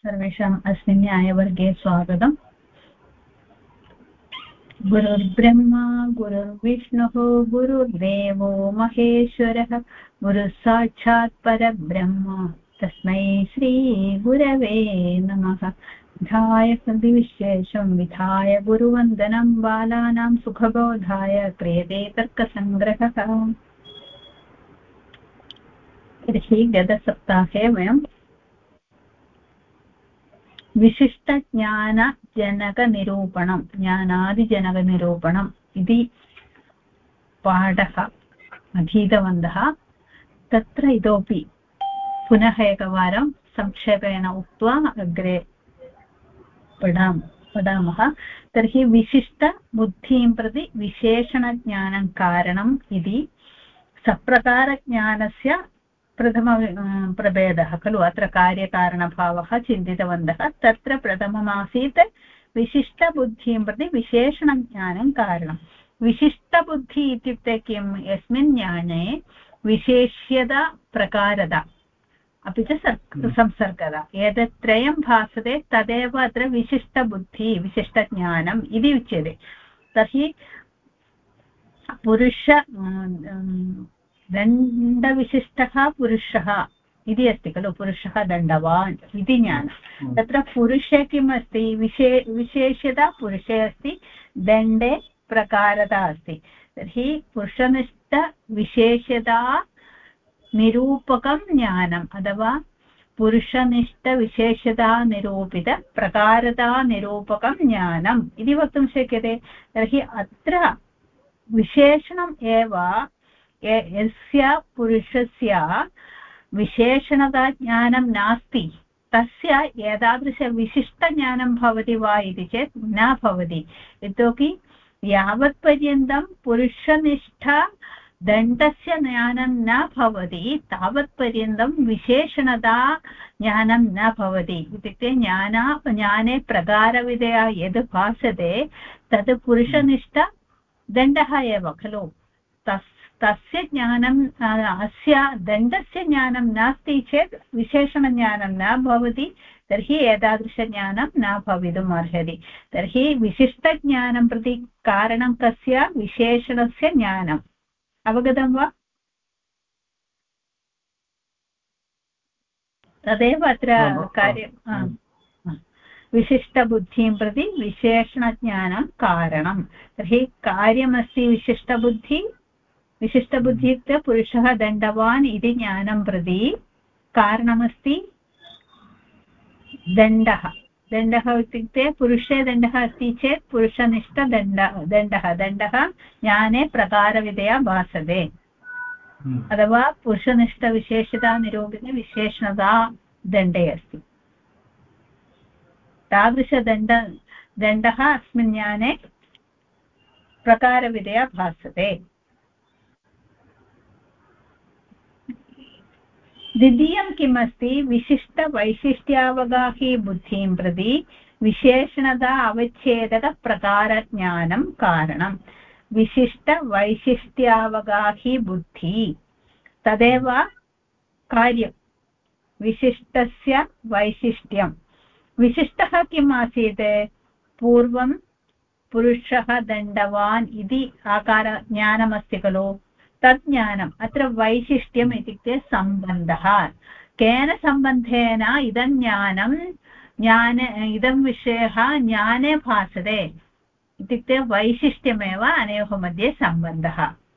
सर्वेषाम् अस्मिन् न्यायवर्गे स्वागतम्। गुरुर्ब्रह्मा गुरुर्विष्णुः गुरुर्देवो महेश्वरः गुरुः साक्षात् परब्रह्म तस्मै श्रीगुरवे नमः। ध्याय विशेषं विधाय गुरुवन्दनं बालानां सुखबोधाय क्रियते तर्कसङ्ग्रहः। तर्हि गतसप्ताहे वयं विशिष्टज्ञानजनकनिरूपणं ज्ञानादिजनकनिरूपणम् इति पाठः अधीतवन्तः। तत्र इतोपि पुनः एकवारं संक्षेपेण उक्त्वा अग्रे पठामः। तर्हि विशिष्टबुद्धिं प्रति विशेषणज्ञानं कारणम् इति सप्रकारज्ञानस्य प्रथम प्रभेदः खलु। अत्र कार्यकारणभावः चिन्तितवन्तः। तत्र प्रथममासीत् विशिष्टबुद्धिं प्रति विशेषणज्ञानं कारणं। विशिष्टबुद्धि इत्युक्ते किं? यस्मिन् ज्ञाने विशेष्यता प्रकारता अपि च संसर्गता एतत् त्रयं भासते तदेव अत्र विशिष्टबुद्धि विशिष्टज्ञानम् इति उच्यते। तर्हि पुरुष दण्डविशिष्टः पुरुषः इति अस्ति खलु। पुरुषः दण्डवान् इति ज्ञानं। तत्र पुरुषे किम् अस्ति? विशेष्यता पुरुषे अस्ति, दण्डे प्रकारता अस्ति। तर्हि पुरुषनिष्ठविशेष्यता निरूपकं ज्ञानम् अथवा पुरुषनिष्ठविशेषता निरूपित प्रकारता निरूपकं ज्ञानम् इति वक्तुं शक्यते। तर्हि अत्र विशेषणम् एव यस्य पुरुषस्य विशेषणता ज्ञानं नास्ति तस्य एतादृशविशिष्टज्ञानं भवति वा इति चेत् न भवति। यतोहि यावत्पर्यन्तं पुरुषनिष्ठ दण्डस्य ज्ञानं न भवति तावत्पर्यन्तं विशेषणता ज्ञानं न भवति। इत्युक्ते ज्ञाने प्रकारविधया यद् भासते तद् पुरुषनिष्ठ दण्डः एव खलु। तस्य ज्ञानम् अस्य दण्डस्य ज्ञानं नास्ति चेत् विशेषणज्ञानं न भवति। तर्हि एतादृशज्ञानं न भवितुम् अर्हति। तर्हि विशिष्टज्ञानं प्रति कारणं कस्य? विशेषणस्य ज्ञानम्। अवगतं वा? तदेव अत्र कार्यं। विशिष्टबुद्धिं प्रति विशेषणज्ञानं कारणं। तर्हि कार्यमस्ति विशिष्टबुद्धि इत्युक्ते पुरुषः दण्डवान् इति ज्ञानं प्रति कारणमस्ति दण्डः। इत्युक्ते पुरुषे दण्डः अस्ति चेत् पुरुषनिष्ठदण्डः ज्ञाने प्रकारविधया भासते अथवा पुरुषनिष्ठविशेषता निरूपितविशेषणता दण्डे अस्ति। तादृशदण्डः अस्मिन् ज्ञाने प्रकारविधया भासते। द्वितीयं किम् अस्ति? विशिष्टवैशिष्ट्यावगाही बुद्धिं प्रति विशेषणता अवच्छेदकप्रकारज्ञानं कारणं। विशिष्टवैशिष्ट्यावगाही बुद्धि तदेव कार्यं। विशिष्टस्य वैशिष्ट्यं। विशिष्टः किम् आसीत्? पूर्वं पुरुषः दण्डवान् इति आकारज्ञानमस्ति खलु। तत् ज्ञानम्। अत्र वैशिष्ट्यम् इत्युक्ते सम्बन्धः। केन सम्बन्धेन इदं इदं विषयः ज्ञाने भासते इत्युक्ते वैशिष्ट्यमेव अनयोः मध्ये सम्बन्धः।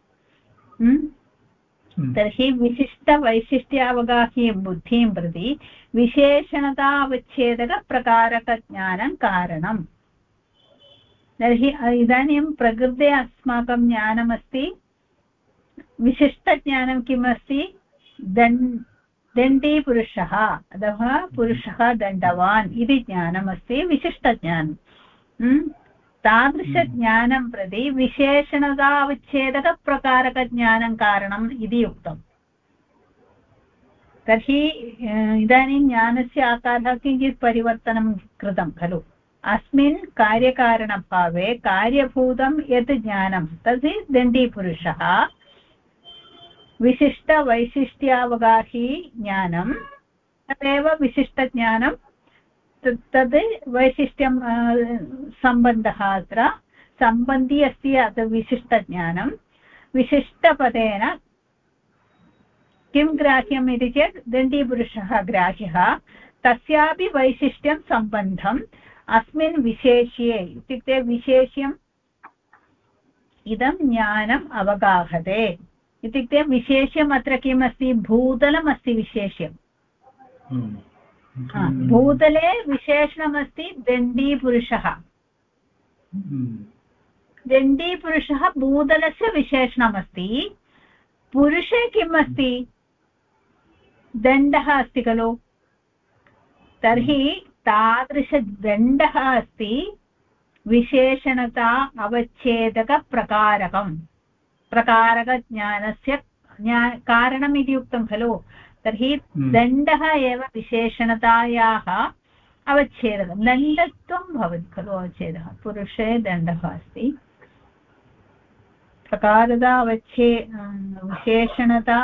तर्हि विशिष्टवैशिष्ट्यावगाही बुद्धिं प्रति विशेषणतावच्छेदकप्रकारकज्ञानं कारणम्। तर्हि इदानीं प्रकृते अस्माकं ज्ञानमस्ति। विशिष्टज्ञानं किम् अस्ति? दण्डी पुरुषः अथवा पुरुषः दण्डवान् इति ज्ञानमस्ति विशिष्टज्ञानं। तादृशज्ञानं प्रति विशेषणतावच्छेदकप्रकारकज्ञानं कारणम् इति उक्तम्। तर्हि इदानीं ज्ञानस्य आकारः किञ्चित् परिवर्तनं कृतं खलु। अस्मिन् कार्यकारणभावे कार्यभूतं यत् ज्ञानं तद् दण्डीपुरुषः। विशिष्टवैशिष्ट्यावगाही ज्ञानं तदेव विशिष्टज्ञानं तद् वैशिष्ट्यं सम्बन्धः अत्र सम्बन्धी अस्ति अत्र विशिष्टज्ञानं विशिष्टपदेन किं ग्राह्यम् इति चेत् दण्डीपुरुषः ग्राह्यः तस्यापि वैशिष्ट्यं सम्बन्धम् अस्मिन् विशेष्ये इत्युक्ते विशेष्यम् इदं ज्ञानम् अवगाहते इत्युक्ते विशेष्यम् अत्र किम् अस्ति भूतलम् अस्ति विशेष्यम् भूतले विशेषणमस्ति दण्डीपुरुषः दण्डीपुरुषः भूतलस्य विशेषणमस्ति पुरुषे किम् अस्ति दण्डः अस्ति खलु तर्हि तादृशदण्डः अस्ति विशेषणता अवच्छेदकप्रकारकं प्रकारकज्ञानस्य कारणम् इति उक्तं खलु तर्हि दण्डः एव विशेषणतायाः अवच्छेदकं दण्डत्वं भवति खलु अवच्छेदः पुरुषे दण्डः अस्ति प्रकारता विशेषणता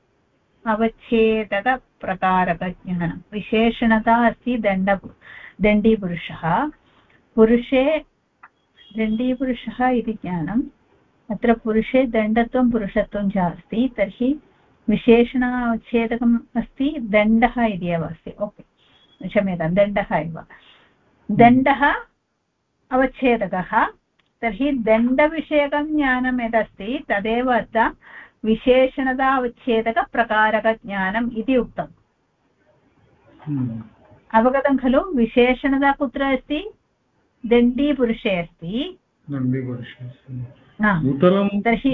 अवच्छेदकप्रकारकज्ञानं विशेषणता अस्ति दण्डीपुरुषः पुरुषे दण्डीपुरुषः इति ज्ञानम् अत्र पुरुषे दण्डत्वं पुरुषत्वं च अस्ति तर्हि विशेषणावच्छेदकम् अस्ति दण्डः इति एव अस्ति ओके क्षम्यतां दण्डः एव दण्डः अवच्छेदकः तर्हि दण्डविषयकं ज्ञानं यदस्ति तदेव अत्र विशेषणता अवच्छेदकप्रकारकज्ञानम् इति उक्तम् अवगतं खलु विशेषणता कुत्र अस्ति दण्डीपुरुषे अस्ति तर्हि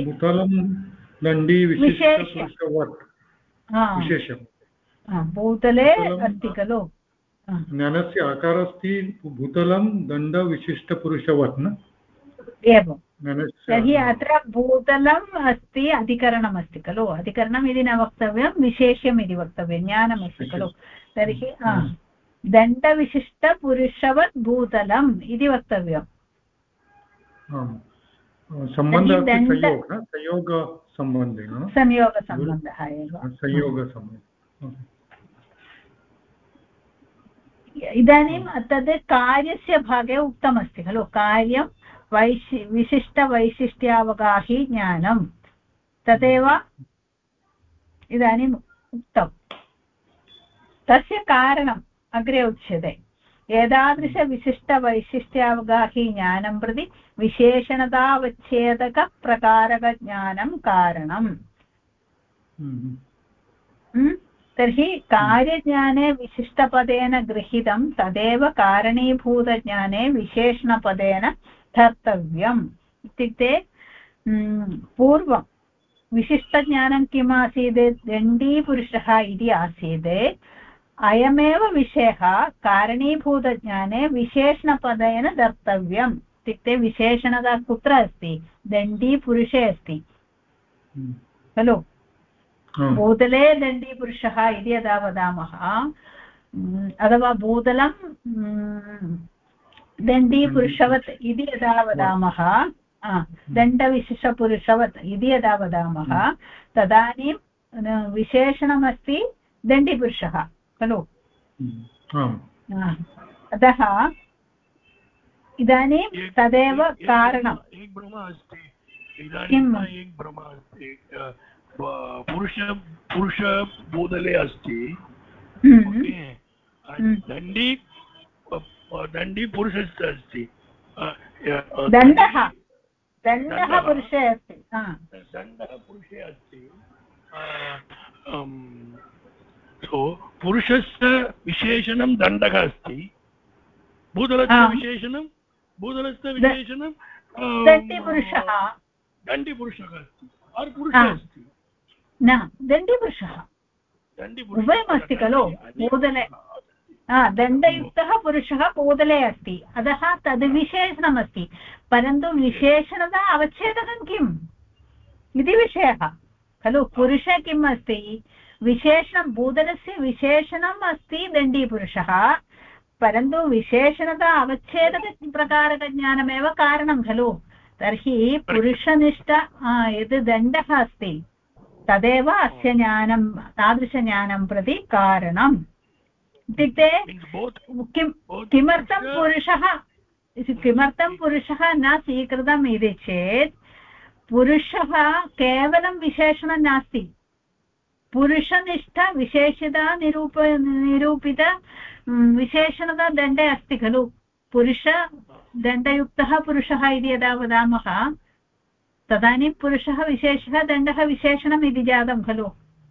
भूतले अस्ति खलु ज्ञानस्य आकारः अस्ति भूतलं दण्डविशिष्टपुरुषवत् न एवं तर्हि अत्र भूतलम् अस्ति अधिकरणम् अस्ति खलु अधिकरणम् इति न वक्तव्यं विशेष्यम् इति वक्तव्यं ज्ञानमस्ति खलु तर्हि दण्डविशिष्टपुरुषवत् भूतलम् इति वक्तव्यम् संयोगसम्बन्धः एव इदानीं तद् कार्यस्य भागे उक्तमस्ति खलु कार्यं विशिष्टवैशिष्ट्यावगाही ज्ञानं तदेव इदानीम् उक्तं तस्य कारणम् अग्रे उच्यते एतादृशविशिष्टवैशिष्ट्यावगाही ज्ञानं प्रति विशेषणतावच्छेदकप्रकारकज्ञानं कारणम् तर्हि कार्यज्ञाने विशिष्टपदेन गृहीतं तदेव कारणीभूतज्ञाने विशेषणपदेन धर्तव्यम् इत्युक्ते पूर्वं विशिष्टज्ञानं किम् आसीत् दण्डीपुरुषः इति आसीत् अयमेव विषयः कारणीभूतज्ञाने विशेषणपदेन धर्तव्यम् इत्युक्ते विशेषणता कुत्र अस्ति दण्डीपुरुषे अस्ति खलु भूतले दण्डीपुरुषः इति यदा वदामः अथवा भूतलं दण्डीपुरुषवत् इति यदा वदामः दण्डविशिष्टपुरुषवत् इति यदा वदामः तदानीं विशेषणमस्ति दण्डीपुरुषः खलु अतः इदानीं तदेव कारणं किम् पुरुष भूतले अस्ति दण्डी पुरुषस्य अस्ति दण्डः पुरुषे अस्ति दण्डः पुरुषे अस्ति पुरुषस्य विशेषणं दण्डः अस्ति भूतलस्य विशेषणं दण्डीपुरुषः अस्ति पुरुषः अस्ति न दण्डीपुरुषः उभयमस्ति खलु भूतले दण्डयुक्तः पुरुषः भूतले अस्ति अतः तद् विशेषणमस्ति परन्तु विशेषणता अवच्छेदकं किम् इति विषयः खलु पुरुषे किम् अस्ति विशेषणं भूतलस्य विशेषणम् अस्ति दण्डीपुरुषः परन्तु विशेषणता अवच्छेदकप्रकारकज्ञानमेव कारणं खलु तर्हि पुरुषनिष्ठ यद् दण्डः अस्ति तदेव अस्य ज्ञानं तादृशज्ञानं प्रति कारणम् इत्युक्ते किं किमर्थं पुरुषः न स्वीकृतम् इति चेत् पुरुषः केवलं विशेषणं नास्ति पुरुषनिष्ठ विशेषता निरूपित विशेषणता दण्डे अस्ति खलु पुरुषदण्डयुक्तः पुरुषः इति यदा वदामः तदानीं पुरुषः विशेषः दण्डः विशेषणम् इति जातं खलु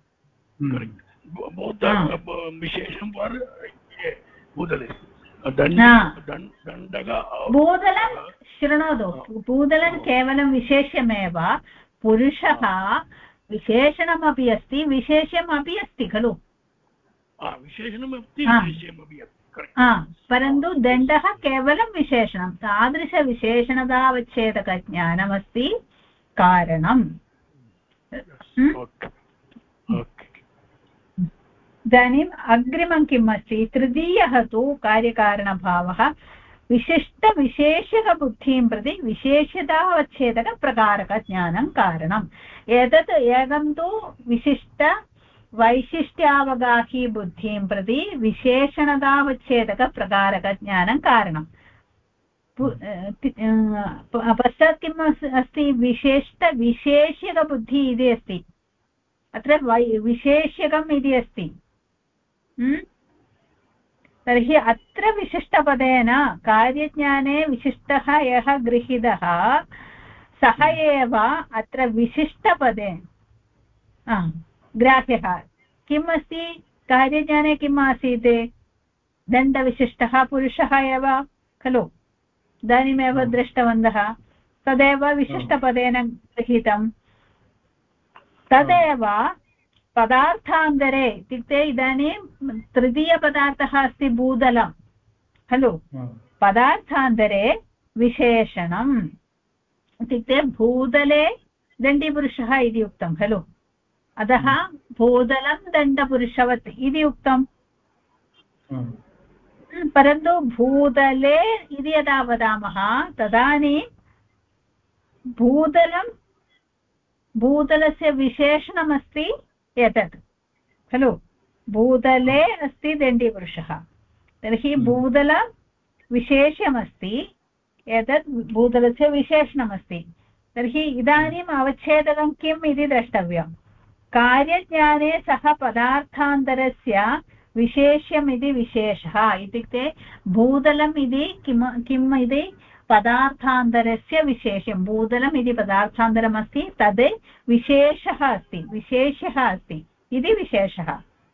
भूदलं शृणोतु भूदलं केवलं विशेष्यमेव पुरुषः विशेषणमपि अस्ति विशेष्यमपि अस्ति खलु परन्तु दण्डः केवलं विशेषणं तादृशविशेषणतावच्छेदकज्ञानमस्ति कारणम् इदानीम् अग्रिमं किम् अस्ति तृतीयः तु कार्यकारणभावः विशिष्टविशेषकबुद्धिं प्रति विशेषतावच्छेदकप्रकारकज्ञानं कारणम् एतत् एकं तु विशिष्टवैशिष्ट्यावगाही बुद्धिं प्रति विशेषणतावच्छेदकप्रकारकज्ञानं कारणम् पश्चात् किम् अस्ति विशेष्टविशेष्यकबुद्धिः इति अस्ति अत्र विशेष्यकम् इति अस्ति तर्हि अत्र विशिष्टपदेन कार्यज्ञाने विशिष्टः यः गृहीतः सः एव अत्र विशिष्टपदे ग्राह्यः किम् अस्ति कार्यज्ञाने किम् आसीत् दण्डविशिष्टः पुरुषः एव खलु इदानीमेव दृष्टवन्तः तदेव विशिष्टपदेन गृहीतं तदेव पदार्थान्तरे इत्युक्ते इदानीं तृतीयपदार्थः अस्ति भूदलं खलु पदार्थान्तरे विशेषणम् इत्युक्ते भूदले दण्डीपुरुषः इति उक्तं खलु अतः भूदलं दण्डपुरुषवत् इति उक्तम् परन्तु भूदले इति यदा वदामः तदानीं भूदलस्य विशेषणमस्ति एतत् खलु भूदले अस्ति दण्डीपुरुषः तर्हि भूदलविशेष्यमस्ति एतत् भूदलस्य विशेषणमस्ति तर्हि इदानीम् अवच्छेदकं किम् इति द्रष्टव्यं कार्यज्ञाने सः पदार्थान्तरस्य विशेष्यमिति विशेषः इत्युक्ते भूदलम् इति किम् इति पदार्थान्तरस्य विशेष्यं भूदलम् इति पदार्थान्तरमस्ति तद् विशेषः अस्ति विशेष्यः अस्ति इति विशेषः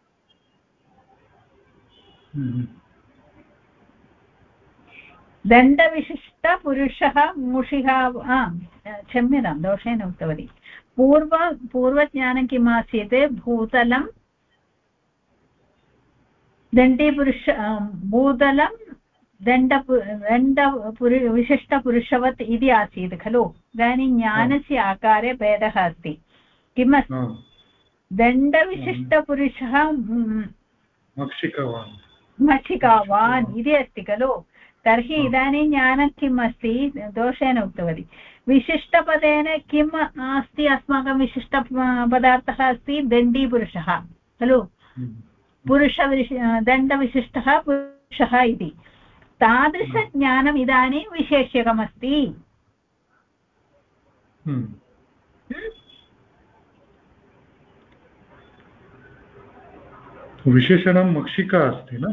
दण्डविशिष्टपुरुषः मूषिका क्षम्यतां दोषेण उक्तवती पूर्वज्ञानं किम् आसीत् भूतलं दण्डीपुरुष भूतलं विशिष्टपुरुषवत् इति आसीत् खलु इदानीं ज्ञानस्य आकारे भेदः अस्ति किमस्ति दण्डविशिष्टपुरुषः मक्षिकावान् इति अस्ति खलु तर्हि इदानीं ज्ञानं किम् अस्ति दोषेण उक्तवती विशिष्टपदेन किम् अस्ति अस्माकं विशिष्टपदार्थः अस्ति दण्डीपुरुषः खलु दण्डविशिष्टः पुरुषः इति तादृशज्ञानम् इदानीं विशेष्यकमस्ति विशेषणं मक्षिका अस्ति न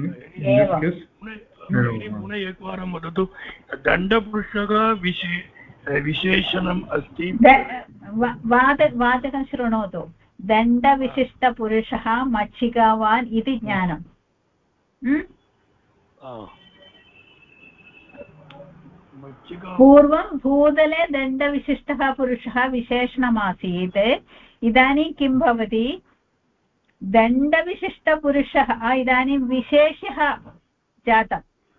पुनः एकवारं वदतु दण्डपुरुषः विशेषणम् अस्ति वादकं शृणोतु दण्डविशिष्टपुरुषः मक्षिकावान् इति ज्ञानम् पूर्वं भूतले दण्डविशिष्टः पुरुषः विशेषणमासीत् इदानीं किं भवति दण्डविशिष्टपुरुषः इदानीं विशेषः जातः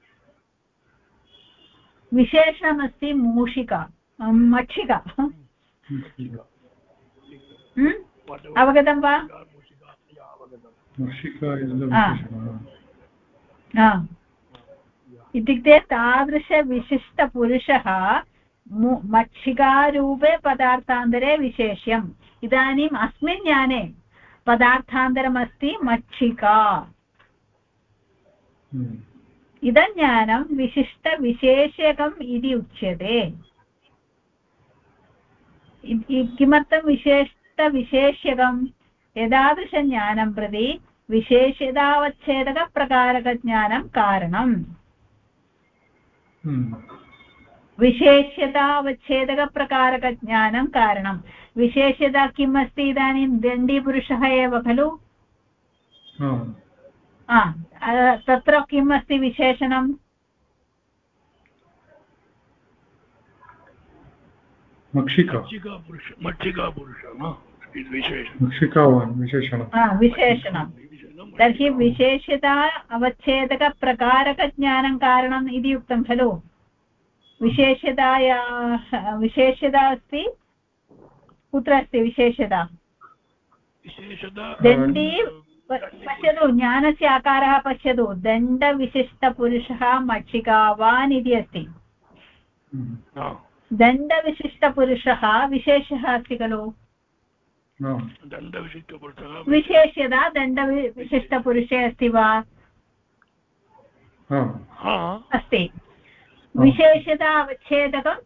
विशेषणमस्ति मूषिका मक्षिका अवगतं वा इत्युक्ते तादृशविशिष्टपुरुषः मक्षिकारूपे पदार्थान्तरे विशेष्यम् इदानीम् अस्मिन् ज्ञाने पदार्थान्तरमस्ति मक्षिका इदं ज्ञानं विशिष्टविशेष्यकम् इति उच्यते। किमर्थं विशिष्टविशेष्यकम्? एतादृशज्ञानं प्रति विशेष्यतावच्छेदकप्रकारकज्ञानं कारणम्। विशेष्यतावच्छेदकप्रकारकज्ञानं कारणं। विशेष्यता किम् अस्ति इदानीं? दण्डीपुरुषः एव खलु। तत्र किम् अस्ति विशेषणं? विशेषणं। तर्हि विशेष्यता अवच्छेदकप्रकारकज्ञानं कारणम् इति उक्तं खलु। विशेष्यता अस्ति, कुत्र अस्ति विशेष्यता? दण्डी पश्यतु, ज्ञानस्य आकारः पश्यतु, दण्डविशिष्टपुरुषः मक्षिकावान् इति अस्ति। दण्डविशिष्टपुरुषः विशेषः अस्ति खलु। विशेष्यता दण्डविशिष्टपुरुषे अस्ति वा? अस्ति। विशेष्यता अवच्छेदकम्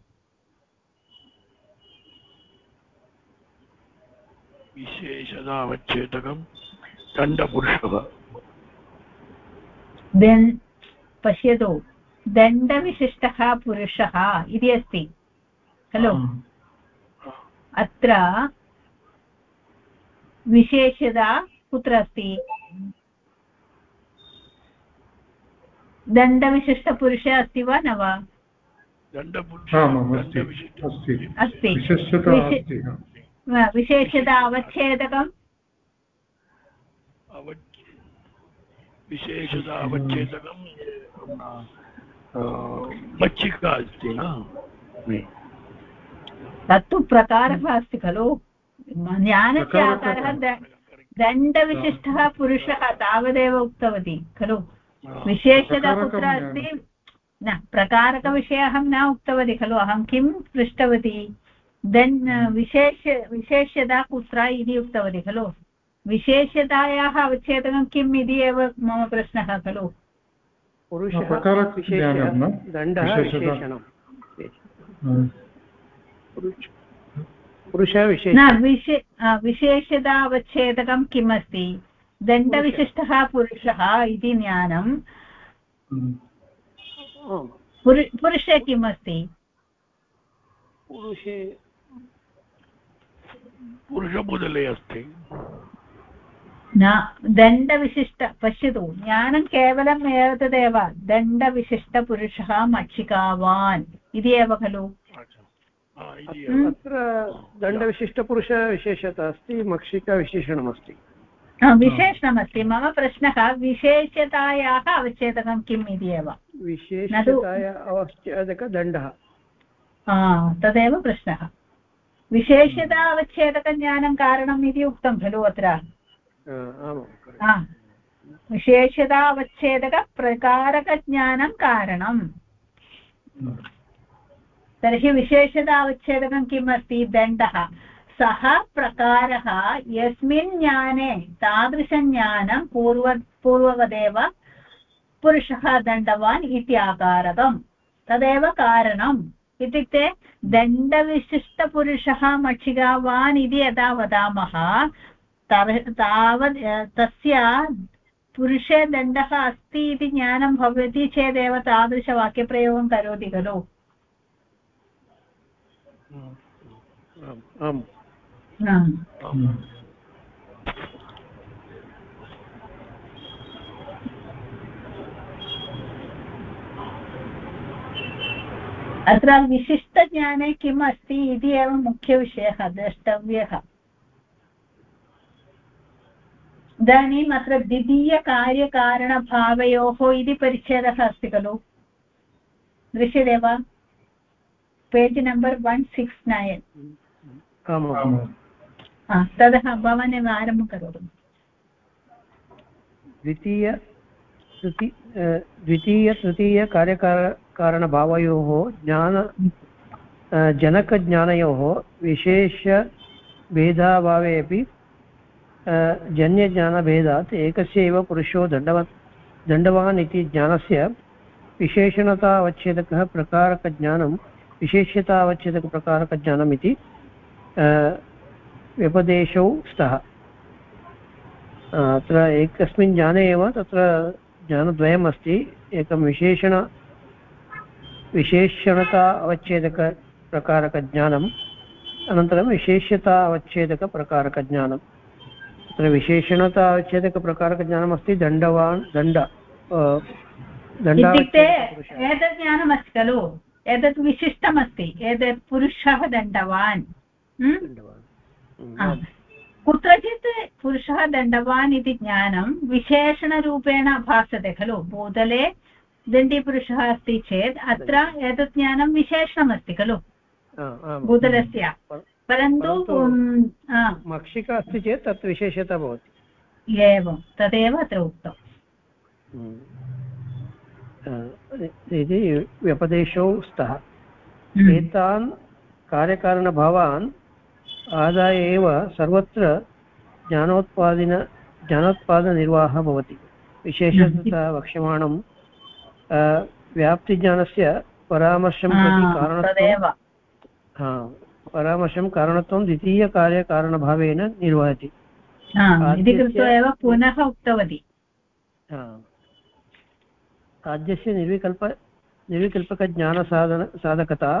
दण्डपुरुषः। पश्यतु, दण्डविशिष्टः पुरुषः इति अस्ति खलु। अत्र विशेष्यता कुत्र अस्ति? दण्डविशिष्टपुरुषे अस्ति वा न वा? अस्ति। विशेष्यता अवच्छेदकम् मच्छिका अस्ति न? तत्तु प्रकारः अस्ति खलु। ज्ञानस्य आकारः दण्डविशिष्टः पुरुषः, तावदेव उक्तवती खलु। विशेषता कुत्र अस्ति? न, प्रकारकविषये अहं न उक्तवती खलु। अहं किं पृष्टवती? विशेष्यता कुत्र इति उक्तवती खलु। विशेष्यतायाः अवच्छेदकं किम् इति एव मम प्रश्नः खलु। विशेष्यता अवच्छेदकं किम् अस्ति? दण्डविशिष्टः पुरुषः इति ज्ञानं पुरुषे किम् अस्ति? पुरुषबुदले अस्ति न, दण्डविशिष्ट। पश्यतु, ज्ञानं केवलम् एतदेव, दण्डविशिष्टपुरुषः मक्षिकावान् इति एव खलु। अत्र दण्डविशिष्टपुरुष विशेषता अस्ति, मक्षिका विशेषणमस्ति। विशेषणमस्ति। मम प्रश्नः विशेषतायाः अवच्छेदकं किम् इति एव। विशेषताया अवच्छेदकदण्डः। तदेव प्रश्नः। विशेषता अवच्छेदकज्ञानं कारणम् इति उक्तं खलु अत्र। विशेषता अवच्छेदकप्रकारकज्ञानं कारणम्। तर्हि विशेषतावच्छेदकं किम् अस्ति? दण्डः। सः प्रकारः यस्मिन् ज्ञाने तादृशज्ञानं पूर्ववदेव पुरुषः दण्डवान् इत्याकारकम्, तदेव कारणम्। इत्युक्ते दण्डविशिष्टपुरुषः मक्षिकावान् इति यदा वदामः तावत् तस्य पुरुषे दण्डः अस्ति इति ज्ञानं भवति चेदेव तादृशवाक्यप्रयोगं करोति खलु। अत्र विशिष्टज्ञाने किम् अस्ति इति एव मुख्यविषयः द्रष्टव्यः। इदानीम् अत्र द्वितीयकार्यकारणभावयोः इति परिच्छेदः अस्ति खलु, दृश्यते वा? Page number 169। ततः भवान् आरम्भं करोतु। द्वितीयतृतीयकार्यकारणभावयोः जनकज्ञानयोः विशेषभेदाभावेऽपि जन्यज्ञानभेदात् एकस्य एव पुरुषो दण्डवान् इति ज्ञानस्य विशेषणतावच्छेदकः प्रकारकज्ञानं विशेष्यतावच्छेदकप्रकारकज्ञानम् इति व्यपदेशौ स्तः। अत्र एकस्मिन् ज्ञाने एव तत्र ज्ञानद्वयम् अस्ति। एकं विशेषणता अवच्छेदकप्रकारकज्ञानम्, अनन्तरं विशेष्यता अवच्छेदकप्रकारकज्ञानं। तत्र विशेषणता अवच्छेदकप्रकारकज्ञानमस्ति इत्युक्ते एतत् ज्ञानमस्ति खलु, एतत् विशिष्टमस्ति, एतत् पुरुषः दण्डवान्। कुत्रचित् पुरुषः दण्डवान् इति ज्ञानं विशेषणरूपेण भासते खलु। भूतले दण्डीपुरुषः अस्ति चेत् अत्र एतत् ज्ञानं विशेषणमस्ति खलु भूतलस्य, परन्तु मक्षिका अस्ति चेत् तत् विशेषता भवति। एवं तदेव अत्र उक्तम् इति व्यपदेशौ स्तः। एतान् कार्यकारणभावान् आदाय एव सर्वत्र ज्ञानोत्पादननिर्वाहः भवति। विशेषतः वक्ष्यमाणं व्याप्तिज्ञानस्य परामर्शं कारणत्वं द्वितीयकार्यकारणभावेन निर्वहति इति कृत्वा एव पुनः उक्तवती। आद्यस्य निर्विकल्पकज्ञानसाधकता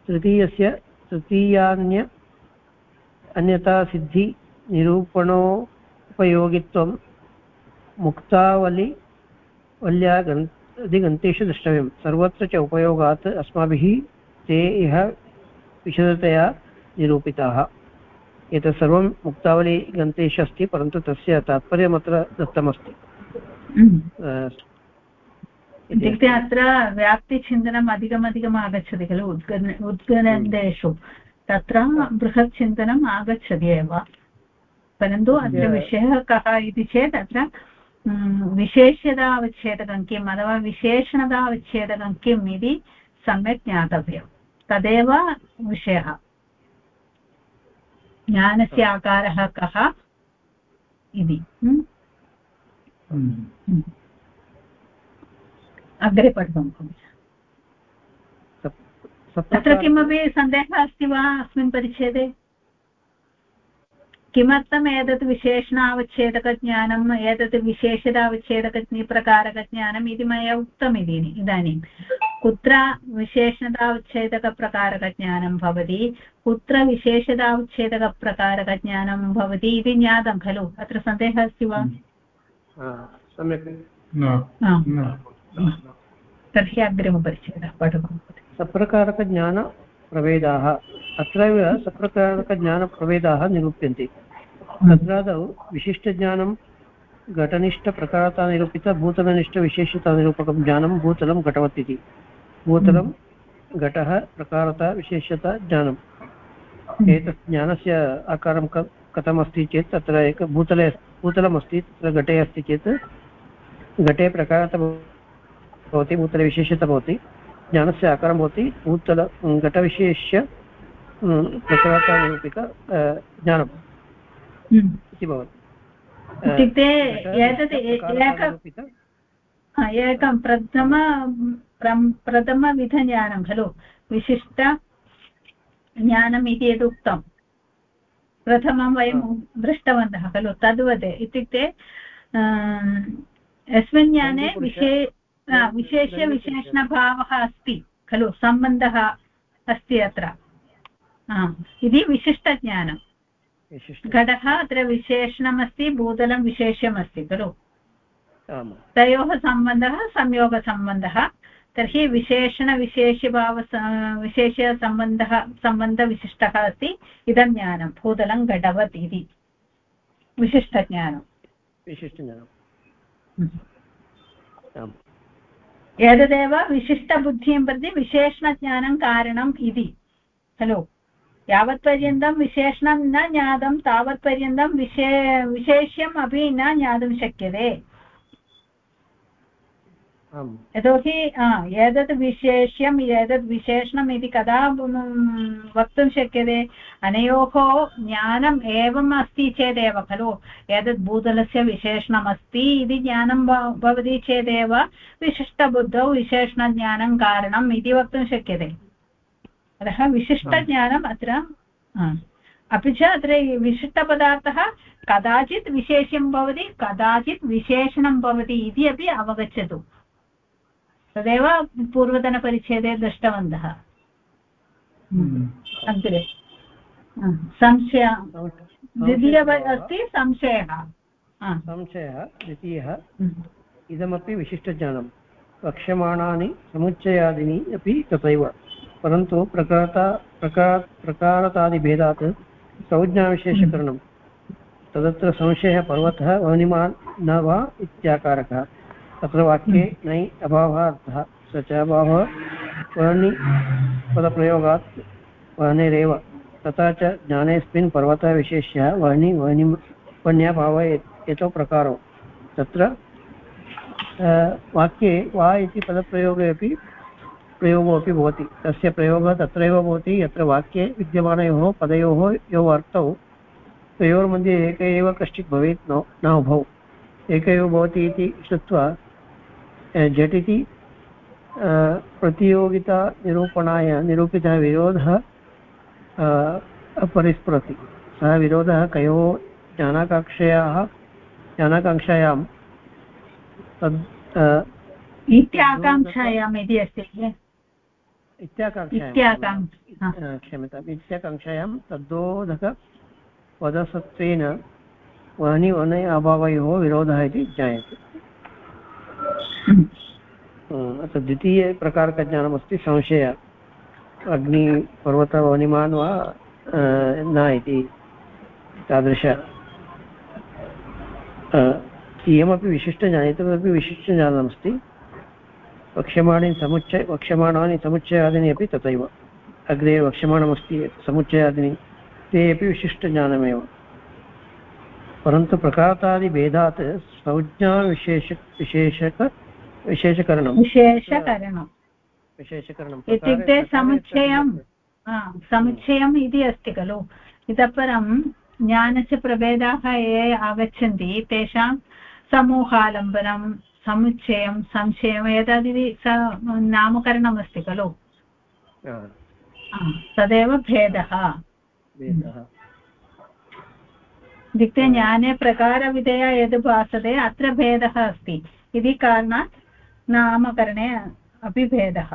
तृतीयस्य अन्यतासिद्धिनिरूपणोपयोगित्वं मुक्तावलिवल्यादिगन्तेषु द्रष्टव्यं। सर्वत्र च उपयोगात् अस्माभिः ते इह विशदतया निरूपिताः। एतत् सर्वं मुक्तावलिगन्तेषु अस्ति, परन्तु तस्य तात्पर्यमत्र दत्तमस्ति। इत्युक्ते अत्र व्याप्तिचिन्तनम् अधिकमधिकम् आगच्छति खलु उद्गणन्तेषु, तत्र बृहत् चिन्तनम् आगच्छति एव, परन्तु अत्र विषयः कः इति चेत् अत्र विशेष्यतावच्छेदकं किम् अथवा विशेषणतावच्छेदकं किम् इति सम्यक् ज्ञातव्यं। तदेव विषयः, ज्ञानस्य आकारः कः इति। अग्रे पठितुं तत्र किमपि सन्देहः अस्ति वा अस्मिन् परिच्छेदे? किमर्थम् एतत् विशेषणावच्छेदकज्ञानम् एतत् विशेषतावच्छेदकप्रकारकज्ञानम् इति मया उक्तम् इदानीं। कुत्र विशेषतावच्छेदकप्रकारकज्ञानं भवति, कुत्र विशेषतावच्छेदकप्रकारकज्ञानं भवति इति ज्ञातं खलु। अत्र सन्देहः अस्ति वा? सम्यक्। तर्हि अग्रिमपरिच्छेदः पठतु। सप्रकारकज्ञानप्रभेदाः। अत्रैव सप्रकारकज्ञानप्रभेदाः निरूप्यन्ते। तत्रादौ विशिष्टज्ञानं घटनिष्ठप्रकारतानिरूपितभूतलनिष्ठविशेषतानिरूपकं ज्ञानं भूतलं घटवत् इति। भूतलं घटः प्रकारता विशेषता ज्ञानम्। एतत् ज्ञानस्य आकारं कथमस्ति चेत् तत्र एक भूतलमस्ति, तत्र घटे अस्ति चेत् घटे प्रकारता भवति, भूतले विशेषता भवति, ज्ञानस्य आकारं भवति घटविशेष्य प्रकारतानिरूपित ज्ञानम् इति भवति। इत्युक्ते एतत् एकं प्रथमविधज्ञानं खलु, विशिष्टज्ञानम् इति यदुक्तं प्रथमं वयं दृष्टवन्तः खलु, तद्वत्। इत्युक्ते अस्मिन् ज्ञाने विशेषविशेषणभावः अस्ति खलु, सम्बन्धः अस्ति अत्र, इति विशिष्टज्ञानं। घटः अत्र विशेषणमस्ति, भूतलं विशेष्यमस्ति खलु, तयोः सम्बन्धः संयोगसम्बन्धः। तर्हि विशेषणविशेषभावविशेषसम्बन्धविशिष्टः अस्ति इदं ज्ञानं, भूतलं घटवत् इति विशिष्टज्ञानं। एतदेव विशिष्टबुद्धिं प्रति विशेषणज्ञानं कारणम् इति खलु। यावत्पर्यन्तं विशेषणं न ज्ञातं तावत्पर्यन्तं विशेष्यम् अपि न ज्ञातुं शक्यते। यतोहि एतत् विशेष्यम् एतत् विशेषणम् इति कदा वक्तुं शक्यते अनयोः ज्ञानम् एवम् अस्ति चेदेव खलु एतत् भूतलस्य विशेषणमस्ति इति ज्ञानं भवति चेदेव विशिष्टबुद्धौ विशेषणज्ञानं कारणम् इति वक्तुं शक्यते अतः विशिष्टज्ञानम् अत्र अपि च अत्र विशिष्टपदार्थः कदाचित् विशेष्यं भवति कदाचित् विशेषणं भवति इति अपि अवगच्छतु तदेव पूर्वतनपरिच्छेदे दृष्टवन्तः अग्रे संशय द्वितीयः अस्ति संशयः द्वितीयः इदमपि विशिष्टज्ञानं वक्ष्यमाणानि समुच्चयादीनि अपि तथैव परन्तु प्रकारतादिभेदात् संज्ञाविशेषकरणं तदत्र संशयः पर्वतः वह्निमान् न वा इत्याकारकः तत्र वाक्ये नै अभावः अर्थः स च अभावः वह्निपदप्रयोगात् वह्नेरेव तथा च ज्ञानेऽस्मिन् पर्वतः विशेष्यः वह्न्याभावः एतो प्रकारो तत्र वाक्ये वा इति पदप्रयोगोऽपि भवति तस्य प्रयोगः तत्रैव भवति यत्र वाक्ये विद्यमानयोः पदयोः यो अर्थौ तयोर्मध्ये एक एव कश्चित् भवेत् न उभौ एक एव भवति इति श्रुत्वा झटिति प्रतियोगिता निरूपणाय निरूपितः विरोधः परिस्फुरति सः विरोधः कयोः ज्ञानाकाङ्क्षायां तद् इत्याकाङ्क्षायाम् इति अस्ति क्षम्यताम् इत्याकाङ्क्षायां तद्बोधकपदसत्त्वेन वह्नि अभावयोः विरोधः इति ज्ञायते अत्र द्वितीयप्रकारकज्ञानमस्ति संशय अग्नि पर्वत वह्निमान् वा न इति तादृश इयमपि विशिष्टज्ञानम् एतदपि विशिष्टज्ञानमस्ति वक्ष्यमाणानि समुच्चयादीनि अपि तथैव अग्रे वक्ष्यमाणमस्ति समुच्चयादीनि ते अपि विशिष्टज्ञानमेव परन्तु प्रकारतादिभेदात् संज्ञाविशेषकरणम् इत्युक्ते समुच्चयम् इति अस्ति खलु इतः परं ज्ञानस्य प्रभेदाः ये आगच्छन्ति तेषां समूहालम्बनं समुच्चयं संशयम् एतादृशि नामकरणमस्ति खलु तदेव भेदः इत्युक्ते ज्ञाने प्रकारविधया यद् भासते अत्र भेदः अस्ति इति कारणात् नामकरणे अपि भेदः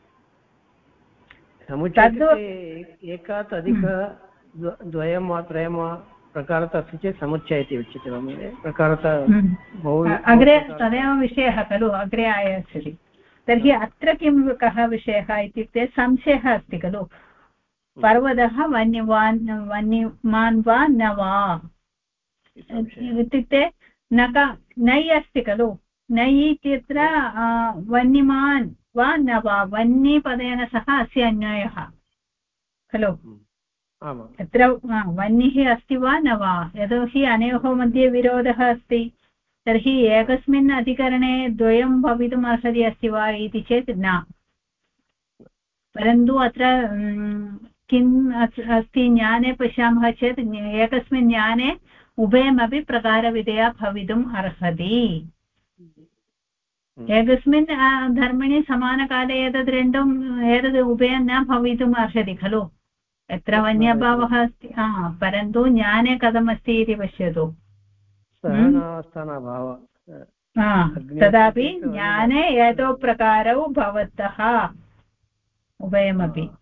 एकात् अधिक द्वयं वा त्रयं वा प्रकारतः अस्ति चेत् समुच्चय इति उच्यते वा प्रकारतः अग्रे तदेव विषयः खलु अग्रे आयास्यति तर्हि अत्र कः विषयः इत्युक्ते संशयः अस्ति खलु पर्वतः वन्यमान् वा न वा इत्युक्ते नै अस्ति खलु नै इत्यत्र वन्यमान् वा न वा वह्निपदेन सह अस्य अन्वयः खलु अत्र वह्निः अस्ति वा न वा यतोहि अनयोः मध्ये विरोधः अस्ति तर्हि एकस्मिन् अधिकरणे द्वयं भवितुम् अर्हति अस्ति वा इति चेत् न परन्तु अत्र किम् अस्ति ज्ञाने पश्यामः चेत् एकस्मिन् ज्ञाने उभयमपि प्रकारविधया भवितुम् अर्हति एकस्मिन् धर्मिणि समानकाले एतद् उभयं न भवितुम् अर्हति खलु यत्र वन्यभावः अस्ति परन्तु ज्ञाने कथमस्ति इति पश्यतु तदापि ज्ञाने एतो प्रकारौ भवतः उभयमपि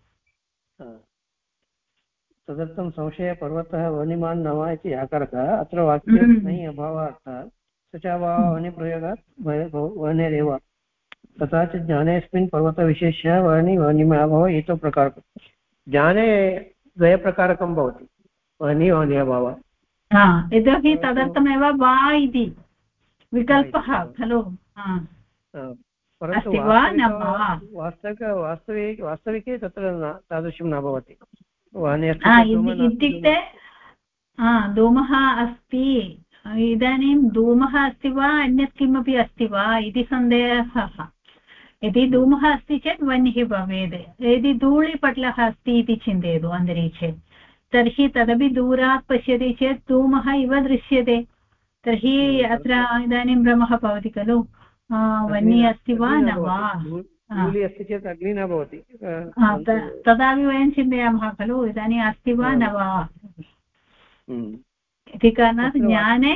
तदर्थं संशय पर्वतः वह्निमान् न वा इति आकारकः अत्र वाक्ये नै अभावार्थः स च वह्निप्रयोगात् वह्नेरेव तथा च ज्ञानेऽस्मिन् पर्वतविशेष्यः वह्निमभावः एतो प्रकारकः ज्ञाने द्वयप्रकारकं भवति वह्न्यभावः यतोहि तदर्थमेव वा इति विकल्पः खलु परन्तु वास्तविके तत्र तादृशं न भवति इत्युक्ते धूमः अस्ति इदानीं धूमः अस्ति वा अन्यत् किमपि अस्ति वा इति सन्देहः यदि धूमः अस्ति चेत् वह्निः भवेत् यदि धूळिपटलः अस्ति इति चिन्तयतु अन्तरीक्षे तर्हि तदपि दूरात् पश्यति चेत् धूमः इव दृश्यते तर्हि अत्र इदानीं भ्रमः भवति खलु वह्निः अस्ति वा न वा अस्ति चेत् अग्निः न भवति तदापि वयं चिन्तयामः खलु इदानीम् अस्ति वा न वा इति कारणात् ज्ञाने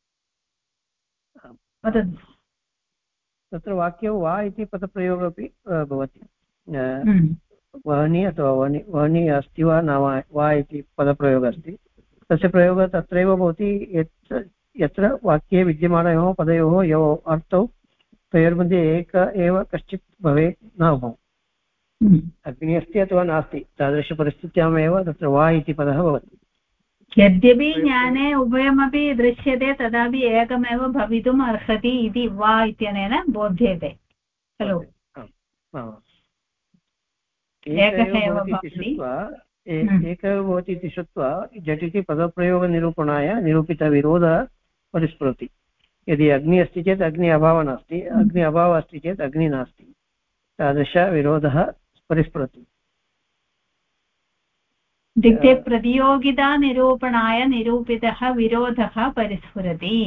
वदतु तत्र वाक्ये वा इति पदप्रयोगः अपि भवति वह्नि अथवा वह्नि अस्ति वा न वा इति पदप्रयोगः अस्ति तस्य प्रयोगः तत्रैव भवति यत्र वाक्ये विद्यमानयोः पदयोः योः अर्थौ तयोर्मध्ये एक एव कश्चित् भवेत् न उभौ अग्निः अस्ति अथवा नास्ति तादृशपरिस्थित्यामेव तत्र वा इति पदः भवति यद्यपि ज्ञाने उभयमपि दृश्यते तदापि एकमेव भवितुम् अर्हति इति वा इत्यनेन बोध्यते खलु एकः भवति इति श्रुत्वा झटिति पदप्रयोगनिरूपणाय निरूपितविरोधः परिस्फुरति यदि अग्निः अस्ति चेत् अग्नि अभावः नास्ति अग्नि अभावः अस्ति चेत् अग्निः नास्ति तादृशविरोधः परिस्फुरति इत्युक्ते प्रतियोगितानिरूपणाय निरूपितः विरोधः परिस्फुरति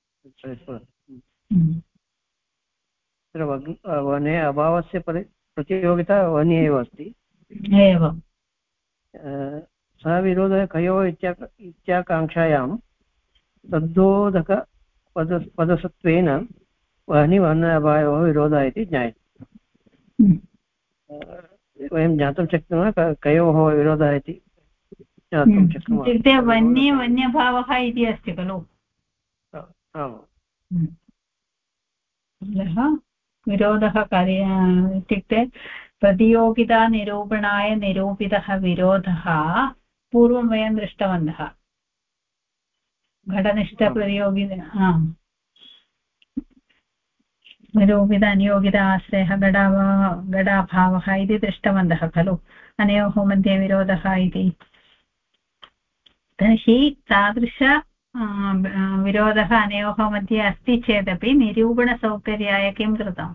वने अभावस्य प्रतियोगिता वने एव अस्ति एवं सः विरोधः कयोः इत्याकाङ्क्षायां तद्धोदक पदसत्त्वेन वह्नि वह्न अभावयोः विरोधः इति ज्ञायते वयं ज्ञातुं शक्नुमः कयोः विरोधः इति ज्ञातुं शक्नुमः इत्युक्ते वह्नि वन्यभावः इति अस्ति खलु विरोधः इत्युक्ते प्रतियोगितानिरूपणाय निरूपितः विरोधः पूर्वं वयं दृष्टवन्तः घटनिष्ठप्रतियोगिता निरूपित अनियोगित आश्रयः घटाभावः इति दृष्टवन्तः खलु अनयोः मध्ये विरोधः इति तर्हि तादृश विरोधः अनयोः मध्ये अस्ति चेदपि निरूपणसौकर्याय किं कृतम्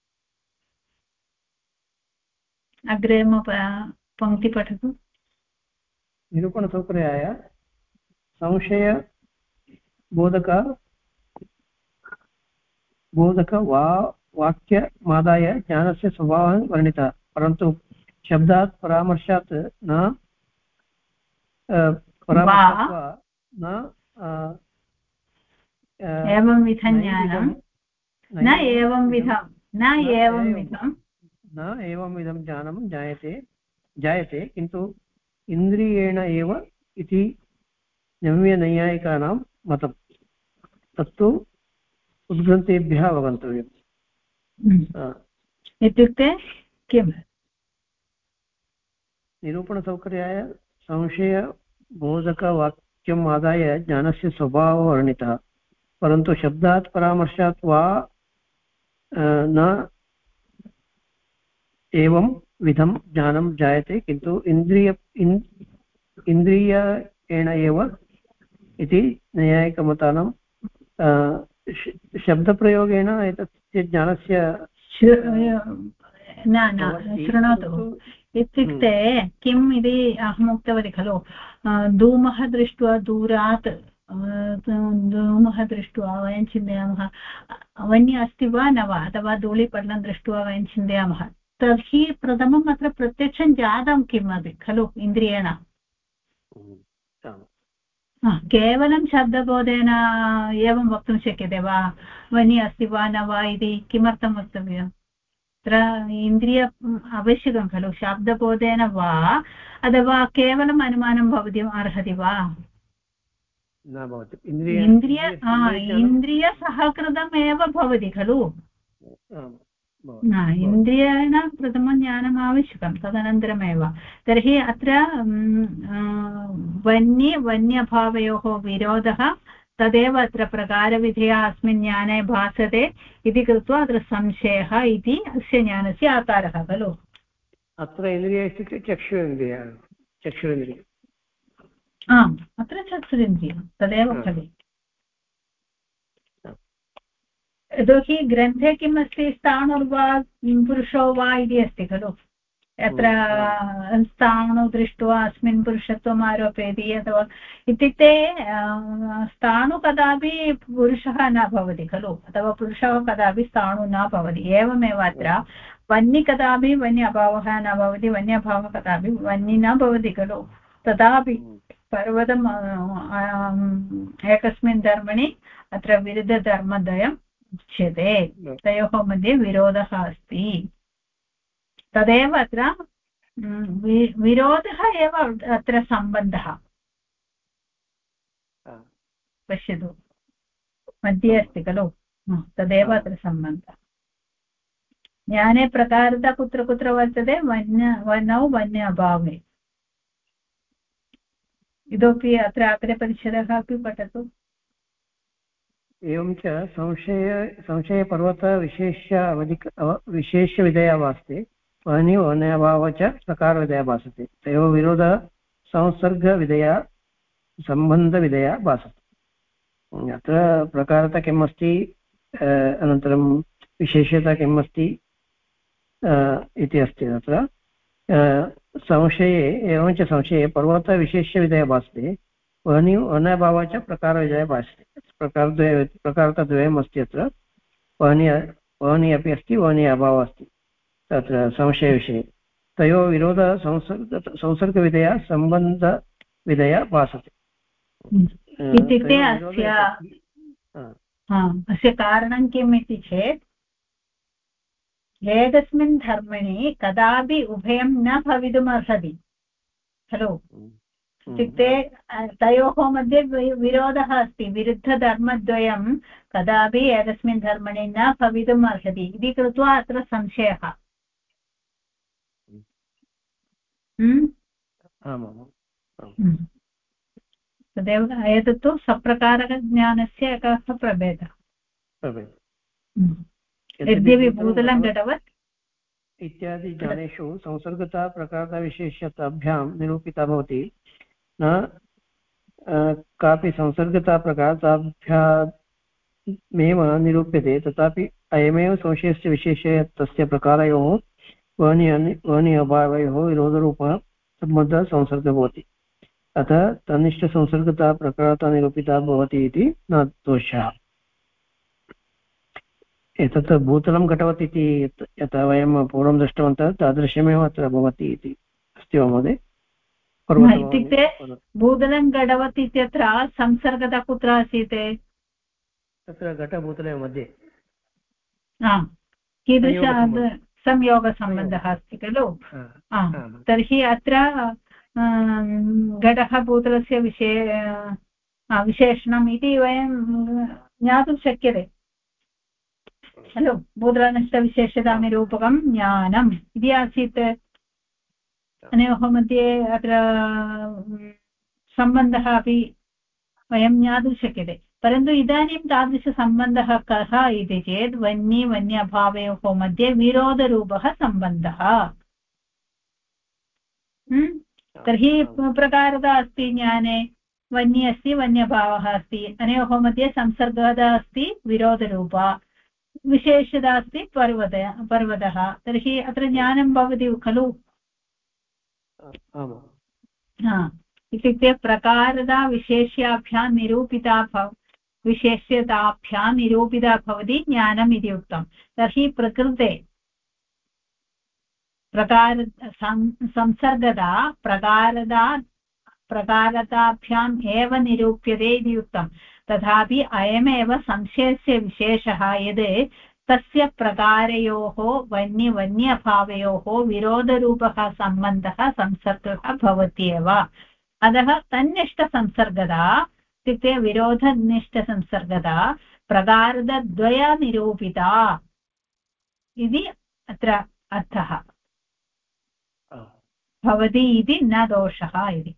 अग्रिम पङ्क्ति पठतु निरूपणसौकर्याय संशय बोधक वाक्यमादाय ज्ञानस्य स्वभावः वर्णितः परन्तु शब्दात् परामर्शात् न एवंविधं ज्ञानं न एवंविधं ज्ञानं जायते किन्तु इन्द्रियेण एव इति नव्यनैयायिकानां मतं तत्तु उद्ग्रन्थेभ्यः अवगन्तव्यम् इत्युक्ते किम् निरूपणसौकर्याय संशयबोधकवाक्यम् आदाय ज्ञानस्य स्वभावः वर्णितः परन्तु शब्दात् परामर्शात् वा न एवं विधं ज्ञानं जायते किन्तु इन्द्रियेण एव इति नैयायिकमतानां शब्दप्रयोगेन एतस्य ज्ञानस्य न शृणोतु इत्युक्ते किम् इति अहम् उक्तवती खलु धूमः दृष्ट्वा दूरात् धूमः दृष्ट्वा वयं चिन्तयामः वह्निः अस्ति वा न वा अथवा धूळिपटलं दृष्ट्वा वयं चिन्तयामः तर्हि प्रथमम् अत्र प्रत्यक्षं जातं किमपि खलु इन्द्रियेण केवलं शब्दबोधेन एवं वक्तुं शक्यते वा वह्निः अस्ति वा न वा इति किमर्थं वक्तव्यम् अत्र इन्द्रिय आवश्यकं खलु शब्दबोधेन वा अथवा केवलम् अनुमानं भवितुम् अर्हति वा न भवति इन्द्रियसहकृतम् एव भवति खलु इन्द्रियेण प्रथमं ज्ञानम् आवश्यकं तदनन्तरमेव तर्हि अत्र वन्यभावयोः विरोधः तदेव अत्र प्रकारविधया अस्मिन् ज्ञाने भासते इति कृत्वा अत्र संशयः इति अस्य ज्ञानस्य आकारः खलु अत्र इन्द्रिय इत्युक्ते चक्षुरिन्द्रियम् आम् अत्र चक्षुरिन्द्रियं तदेव खलु यतोहि ग्रन्थे किम् अस्ति स्थाणुर्वा पुरुषो वा इति अस्ति खलु यत्र स्थाणु दृष्ट्वा अस्मिन् पुरुषत्वम् आरोपयति अथवा इत्युक्ते स्थाणु कदापि पुरुषः न भवति खलु अथवा पुरुषः कदापि स्थाणु न भवति एवमेव अत्र वह्नि कदापि वह्नि अभावः न भवति वन्यभावः कदापि वह्नि न भवति खलु तथापि पर्वतम् एकस्मिन् धर्मणि अत्र विरुद्धधर्मद्वयम् उच्यते तयोः मध्ये विरोधः अस्ति तदेव अत्र विरोधः एव अत्र सम्बन्धः पश्यतु मध्ये अस्ति खलु तदेव अत्र सम्बन्धः ज्ञाने प्रकारता कुत्र कुत्र वर्तते वह्नौ वह्नि अभावे इतोपि अत्र अग्रे परिच्छेदः अपि पठतु एवं च विशेष्यविधया भासते वह्नि वह्न्यभावः च प्रकारविधया भासते तयोः विरोधः संसर्गविधया सम्बन्धविधया भासते अत्र प्रकारता किम् अस्ति अनन्तरं विशेष्यता किम् अस्ति इति अस्ति तत्र संशये एवञ्च संशये पर्वतविशेष्यविधया भासते वह्नि वह्न्यभावः च प्रकारविधया भासते प्रकारद्वयम् अस्ति अत्र वह्नि अपि अस्ति वह्नि अभावः अस्ति तत्र संशयविषये तयोः विरोधः संसर्गविधया सम्बन्धविधया भासते इत्युक्ते अस्य कारणं किम् इति चेत् एकस्मिन् धर्मणि कदापि उभयं न भवितुमर्हति खलु इत्युक्ते तयोः मध्ये विरोधः अस्ति विरुद्धधर्मद्वयं कदापि एकस्मिन् धर्मणि न भवितुम् अर्हति इति कृत्वा अत्र संशयः तदेव एतत् तु सप्रकारज्ञानस्य एकः प्रभेदः यद्यपि भूतलं घटवत् इत्यादि ज्ञानेषु संसर्गता प्रकारता विशेषताभ्यां निरूपिता भवति न कापि संसर्गता प्रकारताभ्यामेव निरूप्यते तथापि अयमेव संशयस्य विशेषे तस्य प्रकारयोः वह्नि अभावयोः विरोधरूपः सम्बन्धः संसर्गः भवति अतः तन्निष्ठसंसर्गता प्रकारता निरूपिता भवति इति न दोषः एतत् भूतलं घटवत् इति यथा वयं पूर्वं दृष्टवन्तः तादृशमेव अत्र भवति इति अस्ति वा महोदय इत्युक्ते भूतलं घटवत् इत्यत्र संसर्गता कुत्र आसीत् तत्र घटभूतले मध्ये कीदृश संयोगसम्बन्धः अस्ति खलु तर्हि अत्र घटः भूतलस्य विशेषणम् इति वयं ज्ञातुं शक्यते खलु भूतलनिष्ठविशेषतानिरूपकं ज्ञानम् इति आसीत् अनयोः मध्ये अत्र सम्बन्धः अपि वयं ज्ञातुं शक्यते परन्तु इदानीं तादृशसम्बन्धः कः इति चेत् वह्नि वन्यभावयोः मध्ये विरोधरूपः सम्बन्धः तर्हि प्रकारता अस्ति ज्ञाने वह्नि अस्ति वन्यभावः अस्ति अनयोः मध्ये संसर्गता अस्ति विरोधरूपा विशेषता अस्ति पर्वतः तर्हि अत्र ज्ञानं भवति खलु इत्युक्ते प्रकारता विशेष्याभ्यां निरूपिता विशेष्यताभ्यां निरूपिता भवति ज्ञानम् इति उक्तं तर्हि प्रकृते संसर्गता प्रकारताभ्याम् एव निरूप्यते इति उक्तं तथापि अयमेव संशयस्य विशेषः यद् तस्य प्रकारयोः वन्यभावयोः विरोधरूपः सम्बन्धः संसर्गः भवत्येव अतः तन्निष्ठसंसर्गता इत्युक्ते विरोधनिष्ठसंसर्गता प्रकारद्वयनिरूपिता इति अत्र अर्थः भवति इति न दोषः इति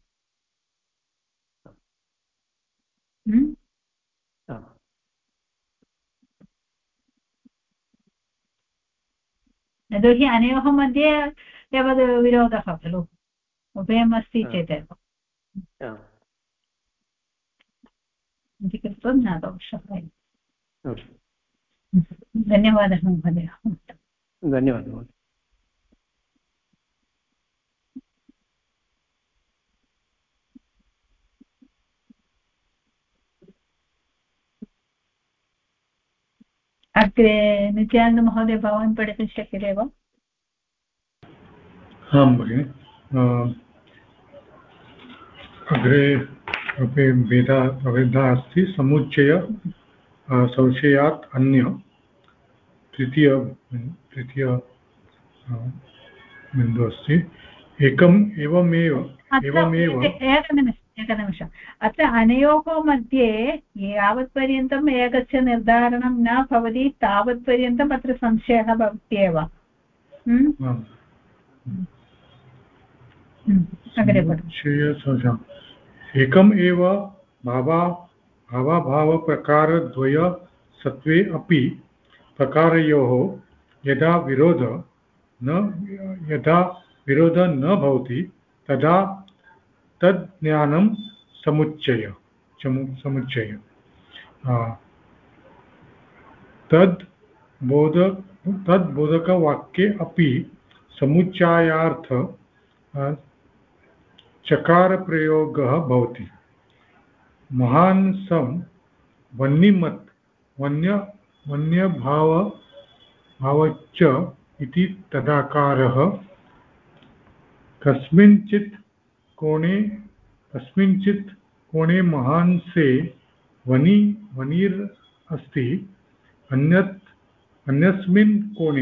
यतोहि अनयोः मध्ये एव विरोधः खलु उभयमस्ति चेदेव इति कृत्वा न दोषः धन्यवादः महोदय। धन्यवादः। अग्रे नित्यानन्दमहोदय भवान् पठितुं शक्यते वा? आं भगिनि। अग्रे अपि भेदः अस्ति। समुच्चय संशयात् अन्य तृतीय बिन्दुः अस्ति। एकम् एवमेव एकनिमिषम् अत्र अनयोः मध्ये यावत्पर्यन्तम् एकस्य निर्धारणं न भवति तावत्पर्यन्तम् अत्र संशयः भवत्येव। एकम् एव भावाभावप्रकारद्वय सत्त्वे अपि प्रकारयोः यदा विरोधः न भवति तदा तज्ज्ञानं समुच्चय। तद्बोधकवाक्ये अपि समुच्चयार्थ चकारप्रयोगः भवति। महान् सं वह्निमत् वन्यभावश्च इति तदाकारः कस्मिंश्चित् कोणे महांसे वह्निरस्ति अन्यस्मिन् कोणे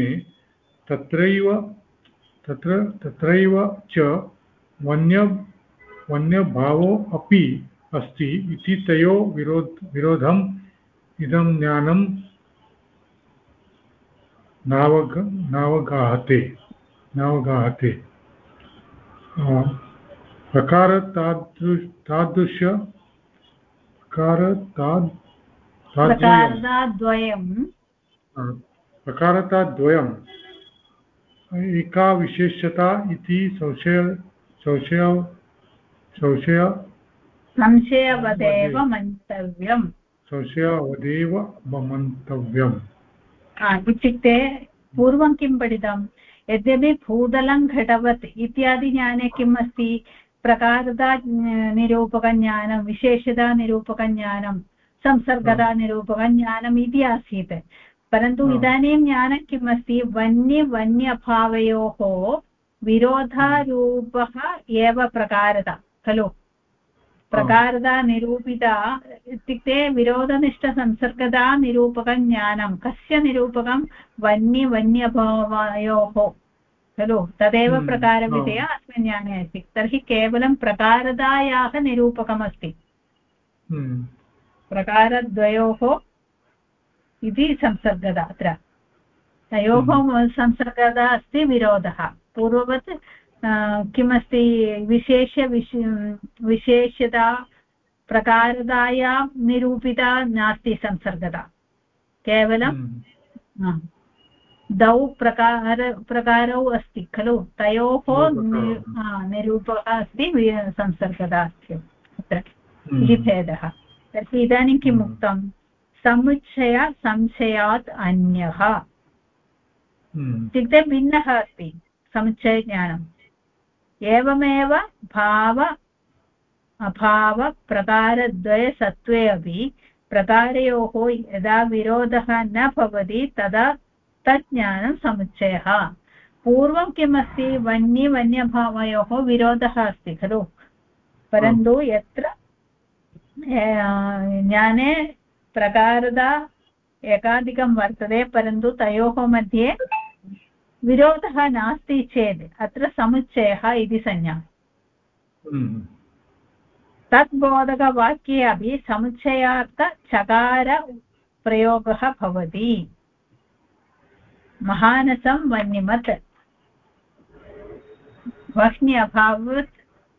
तत्रैव च वन्यभावो अपि अस्ति इति तयोः विरोधम् इदं ज्ञानं नावगाहते। प्रकारताद्वयम् एका विशेषता इति संशयवदेव मन्तव्यम्। इत्युक्ते पूर्वं किं पठितं? यद्यपि भूतलं घटवत् इत्यादि ज्ञाने किम् अस्ति? प्रकारता निरूपकज्ञानं, विशेषता निरूपकज्ञानं, संसर्गता निरूपकज्ञानम् इति आसीत्। परन्तु इदानीं ज्ञानं किम् अस्ति? वन्यभावयोः विरोधारूपः एव प्रकारता खलु। प्रकारता निरूपिता इत्युक्ते विरोधनिष्ठसंसर्गता निरूपकज्ञानं कस्य निरूपकं? वन्यभावयोः खलु। तदेव प्रकारविधेय अस्मिन् ज्ञाने अस्ति। तर्हि केवलं प्रकारतायाः निरूपकमस्ति। प्रकारद्वयोः इति संसर्गता। अत्र तयोः संसर्गता अस्ति विरोधः। पूर्ववत् किमस्ति? विशेषता प्रकारतायां निरूपिता नास्ति संसर्गता। केवलं द्वौ प्रकारौ अस्ति खलु। तयोः निरूपकः अस्ति संसर्गता अस्ति अत्र इति भेदः। तर्हि इदानीं किम् उक्तं? समुच्चय संशयात् अन्यः इत्युक्ते भिन्नः अस्ति समुच्चयज्ञानम्। एवमेव भाव अभाव प्रकारद्वयसत्त्वे अपि प्रकारयोः यदा विरोधः न भवति तदा तज्ज्ञानं समुच्चयः। पूर्वं किमस्ति? वन्यभावयोः विरोधः अस्ति खलु। परन्तु यत्र ज्ञाने प्रकारता एकाधिकं वर्तते परन्तु तयोः मध्ये विरोधः नास्ति चेत् अत्र समुच्चयः इति संज्ञा। तद्बोधकवाक्ये अपि समुच्चयार्थ चकार प्रयोगः भवति। महानसं वह्निमत् वह्नि अभावत्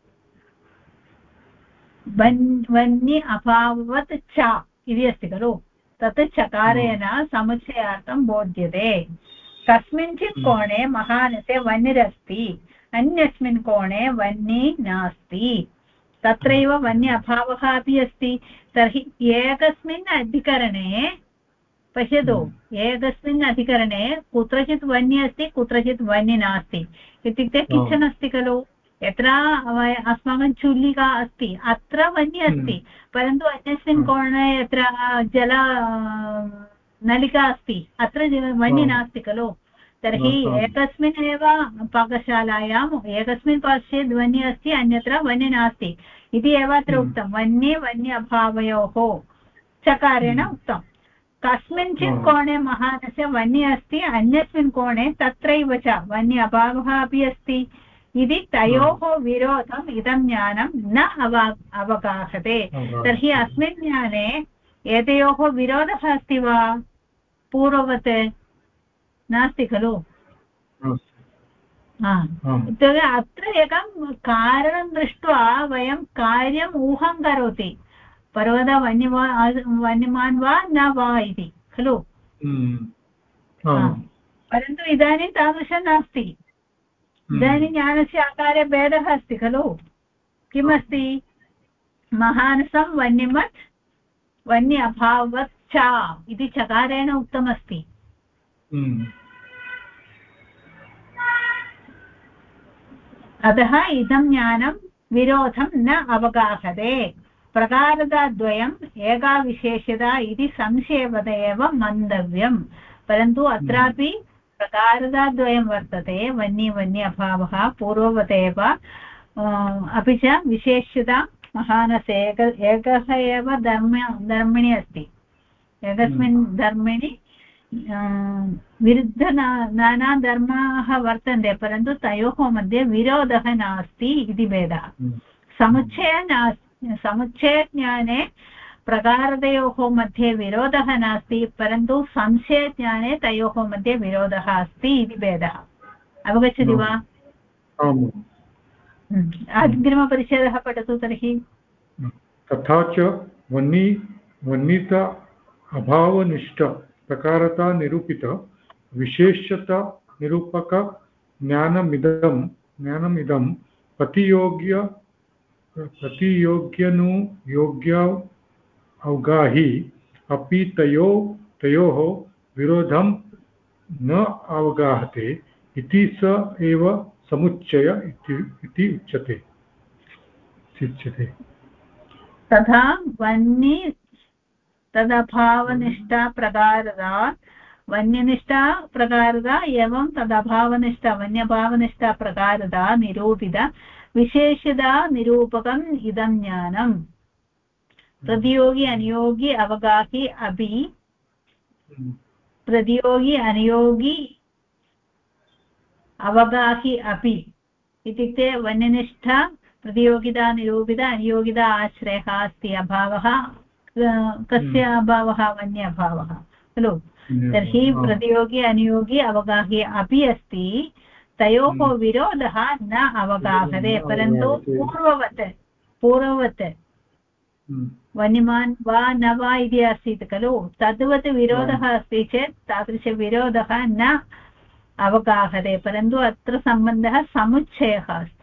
वह्नि अभावत् च इति अस्ति खलु। तत् चकारेण समुच्चयार्थं बोध्यते। कस्मिंश्चित् कोणे महानसे वह्निरस्ति अन्यस्मिन् कोणे वह्नि नास्ति। तत्रैव वन्य अभावः अपि अस्ति। तर्हि एकस्मिन् अधिकरणे पश्यतु एकस्मिन् अधिकरणे कुत्रचित् वह्नि अस्ति कुत्रचित् वह्नि नास्ति इत्युक्ते किचन् अस्ति खलु यत्र अस्माकं चुल्लिका अस्ति अत्र वह्नि अस्ति परन्तु अन्यस्मिन् कोणे यत्र जल नलिका अस्ति अत्र वह्नि नास्ति खलु तर्हि एकस्मिन् एव पाकशालायाम् एकस्मिन् पार्श्वे वह्नि अस्ति अन्यत्र वह्नि नास्ति इति एव अत्र उक्तं वह्नि वह्नि अभावयोः चकारेण उक्तं कस्मिंश्चित् कोणे महानस्य वह्नि अस्ति अन्यस्मिन् कोणे तत्रैव च वह्नि अभावः अपि अस्ति इति तयोः विरोधम् इदं ज्ञानं न अवगाहते तर्हि अस्मिन् ज्ञाने एतयोः विरोधः अस्ति वा पूर्ववत् नास्ति खलु इत्युक्ते अत्र एकं कारणं दृष्ट्वा वयं कार्यम् ऊहं करोति पर्वतः वन्यमान् वा न वा इति खलु परन्तु इदानीं तादृशं नास्ति इदानीं ज्ञानस्य आकारे भेदः अस्ति खलु किमस्ति महानसं वन्यमत् वन्य अभावत् च इति चकारेण उक्तमस्ति अतः इदं ज्ञानं विरोधं न अवगाहते प्रकारताद्वयम् एका विशेषता इति संशयवद एव मन्तव्यम् परन्तु अत्रापि प्रकारताद्वयं वर्तते वन्य वन्य अभावः पूर्ववदेव अपि च विशेषता महानसे एकः एव धर्मिणी अस्ति एकस्मिन् धर्मिणि विरुद्ध नाना धर्माः वर्तन्ते परन्तु तयोः मध्ये विरोधः नास्ति इति भेदः समुच्चयः नास्ति समुच्चयज्ञाने प्रकारतयोः मध्ये विरोधः नास्ति परन्तु संशयज्ञाने तयोः मध्ये विरोधः अस्ति इति भेदः अवगच्छति वा अग्रिमपरिच्छेदः पठतु तर्हि तथा च वह्नित अभावनिष्ठ प्रकारता निरूपित विशेषता निरूपक ज्ञानमिदं प्रतियोग्य अवगाही अपि तयोः विरोधं न अवगाहते इति स एव समुच्चय इति उच्यते तथा वह्नि तदभावनिष्ठा प्रकारता वन्यनिष्ठा प्रकारता एवं तदभावनिष्ठा वन्यभावनिष्ठा प्रकारता निरूपित विशेषता निरूपकम् इदं ज्ञानम् प्रतियोगी अनियोगी अवगाही अपि प्रतियोगी अनियोगी अवगाही अपि इत्युक्ते वन्यनिष्ठा प्रतियोगिता निरूपित अनियोगिता आश्रयः अस्ति अभावः कस्य अभावः वन्य अभावः खलु तर्हि प्रतियोगी अनियोगी अवगाही अपि अस्ति तयोः विरोधः न अवगाहते परन्तु पूर्ववत् वन्यमान् वा न वा इति आसीत् खलु तद्वत् विरोधः अस्ति चेत् तादृशविरोधः न अवगाहते परन्तु अत्र सम्बन्धः समुच्चयः अस्ति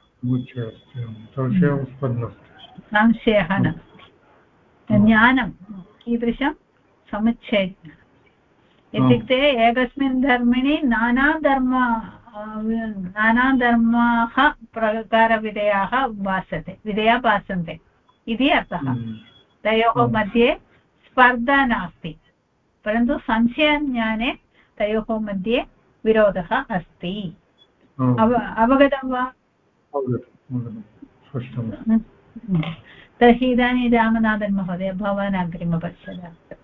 संशयः नास्ति ज्ञानं कीदृशं समुच्चयज्ञानम् इत्युक्ते एकस्मिन् धर्मिणि नाना धर्माः प्रकारविधयाः भासन्ते इति अर्थः तयोः मध्ये स्पर्धा नास्ति परन्तु संशयज्ञाने तयोः मध्ये विरोधः अस्ति अवगतं वा तर्हि इदानीं रामनाथन् महोदय भवान् अग्रिमपरिच्छेदः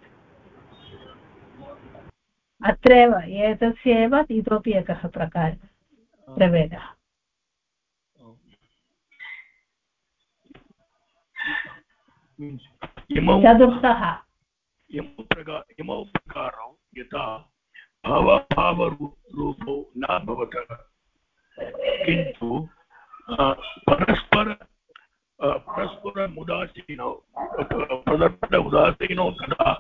अत्रैव एतस्य एव इतोपि एकः प्रभेदः चतुर्थः इमौ प्रकारौ यथा भावभावरूपौ न भवतः किन्तु परस्परमुदासीनौ तथा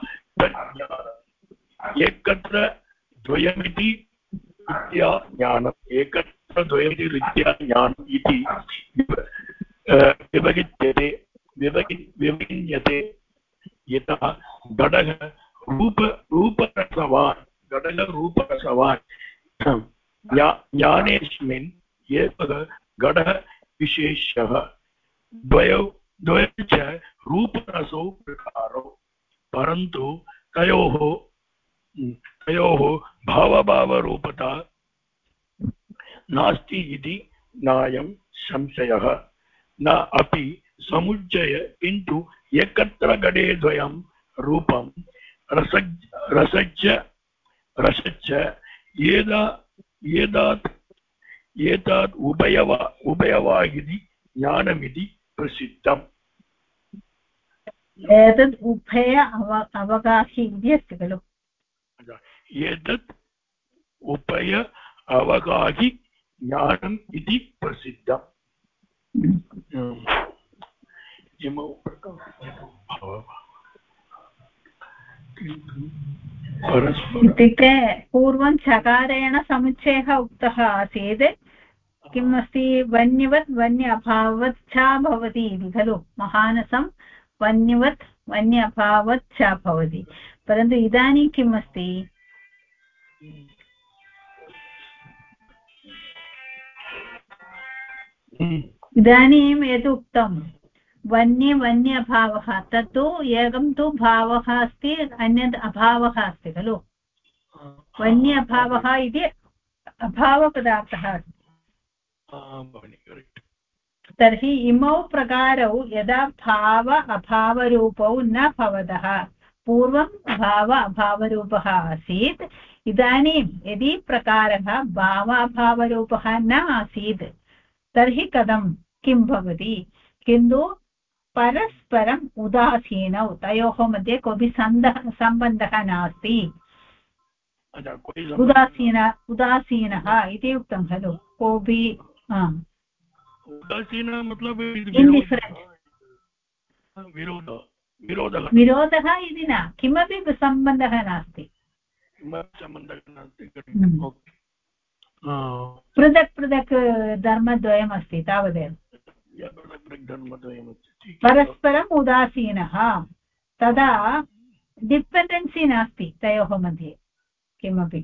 एकत्र द्वयमिति रीत्या ज्ञानम् इति विभगिन्यते यथा घटः रूपरसवान् घटकरूपरसवान् ज्ञानेऽस्मिन् एकः घटः विशेषः द्वयश्च रूपरसौ प्रकारौ परन्तु तयोः भावभावरूपता नास्ति इति नायं संशयः न अपि समुच्चय किन्तु एकत्र घटे द्वयं रूपं रसच्च एतात् उभयवा इति ज्ञानमिति प्रसिद्धम् एतद् उभय अवगाहि इति अस्ति खलु एतत् उभय अवगाहि ज्ञानम् इति प्रसिद्धम् इत्युक्ते पूर्वं चकारेण समुच्चयः उक्तः आसीत् किम् अस्ति वन्यवत् वन्य अभावत् च भवति इति खलु महानसं वन्यवत् वन्य अभावत् च भवति परन्तु इदानीं किम् अस्ति इदानीं यद् उक्तं वन्ये वन्य अभावः तत्तु एकं तु भावः अस्ति अन्यद् अभावः अस्ति खलु वन्य अभावः इति अभावपदार्थः अस्ति तर्हि इमौ प्रकारौ यदा भाव अभावरूपौ न भवतः पूर्वं भाव अभावरूपः आसीत् इदानीं यदि प्रकारः भावाभावरूपः न आसीत् तर्हि कथं किं भवति किन्तु परस्परम् उदासीनौ तयोः मध्ये कोऽपि सम्बन्धः नास्ति उदासीनः इति उक्तं खलु कोऽपि विरोधः इति न किमपि सम्बन्धः नास्ति पृथक् पृथक् धर्मद्वयमस्ति तावदेव परस्परम् उदासीनः तदा डिपेण्डेन्सि नास्ति तयोः मध्ये किमपि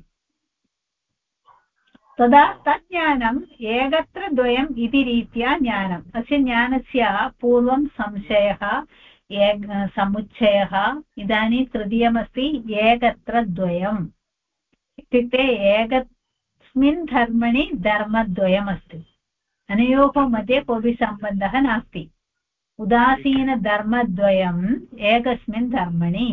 तदा तज्ज्ञानम् एकत्र द्वयम् इति रीत्या ज्ञानम् अस्य ज्ञानस्य पूर्वं संशयः समुच्चयः इदानीं तृतीयमस्ति एकत्र द्वयम् इत्युक्ते एकस्मिन् धर्मणि धर्मद्वयमस्ति अनयोः मध्ये कोऽपि सम्बन्धः नास्ति उदासीनधर्मद्वयम् एकस्मिन् धर्मणि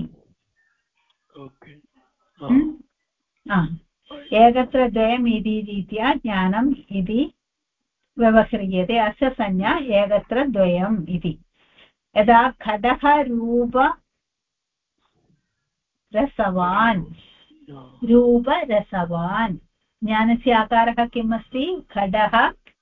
एकत्र द्वयम् इति रीत्या ज्ञानम् इति व्यवह्रियते अस्य संज्ञा एकत्र द्वयम् इति यदा खडः रूपरसवान् ज्ञानस्य आकारः किम् अस्ति खडः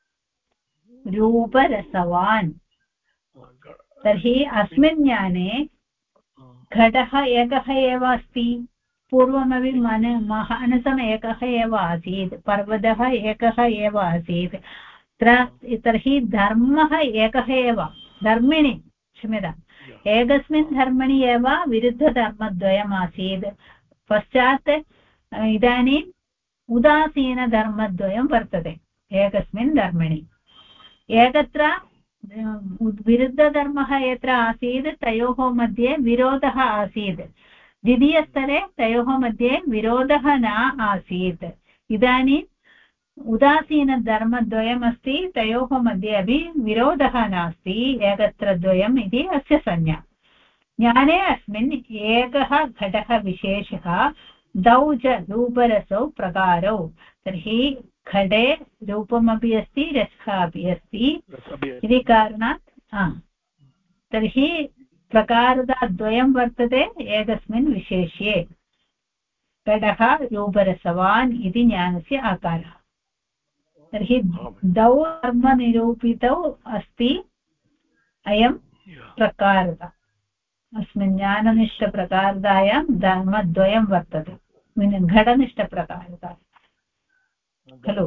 रूपरसवान् तर्हि अस्मिन् ज्ञाने घटः एकः एव अस्ति पूर्वमपि महानसम् एकः एव आसीत् पर्वतः एकः एव आसीत् तर्हि धर्मः एकः एव धर्मिणि क्षम्यताम् एकस्मिन् धर्मणि एव विरुद्धधर्मद्वयम् आसीत् पश्चात् इदानीम् उदासीनधर्मद्वयं वर्तते एकस्मिन् धर्मणि एकत्र विरुद्धधर्मः यत्र आसीत् तयोः मध्ये विरोधः आसीत् द्वितीयस्तरे तयोः मध्ये विरोधः न आसीत् इदानीम् उदासीनधर्मद्वयमस्ति तयोः मध्ये अपि विरोधः नास्ति एकत्र द्वयम् इति अस्य संज्ञा ज्ञाने अस्मिन् एकः घटः विशेषः द्वौ च रूपरसौ प्रकारौ तर्हि घटे रूपमपि अस्ति रसः अपि अस्ति इति कारणात् तर्हि प्रकारद्वयं वर्तते एकस्मिन् विशेष्ये घटः रूपरसवान् इति ज्ञानस्य आकारः तर्हि द्वौ धर्मनिरूपितौ अस्ति अयं प्रकारः अस्मिन् ज्ञाननिष्ठप्रकारदायां धर्मद्वयं वर्तते घटनिष्ठप्रकारः खलु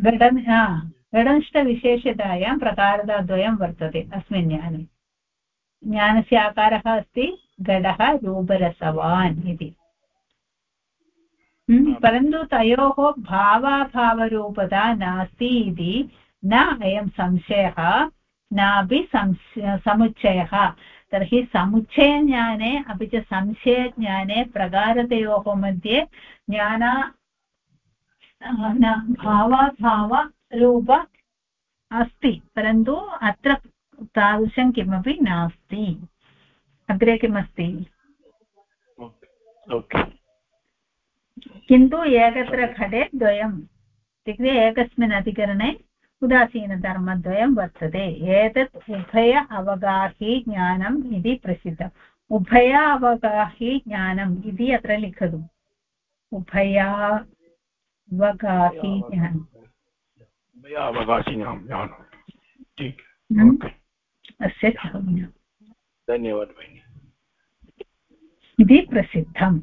घटनिष्ठविशेषतायां प्रकारद्वयं वर्तते अस्मिन् ज्ञाने ज्ञानस्य आकारः अस्ति घटः रूपरसवान् इति। परन्तु तयोः भावाभावरूपता नास्ति इति न अयं संशयः नापि समुच्चयः। तर्हि समुच्चयज्ञाने अपि च संशयज्ञाने प्रकारतयोः मध्ये भावाभावरूप अस्ति, परन्तु अत्र तादृशं किमपि नास्ति। अग्रे किमस्ति? किन्तु एकत्र घटे द्वयम् इत्युक्ते एकस्मिन् अधिकरणे उदासीनधर्मद्वयं वर्तते। एतत् उभय अवगाही ज्ञानम् इति प्रसिद्धम्। उभय अवगाही ज्ञानम् इति अत्र लिखतु। उभयावगाही ज्ञानम् अस्य संज्ञा धन्यवादः भगिनि इति प्रसिद्धम्।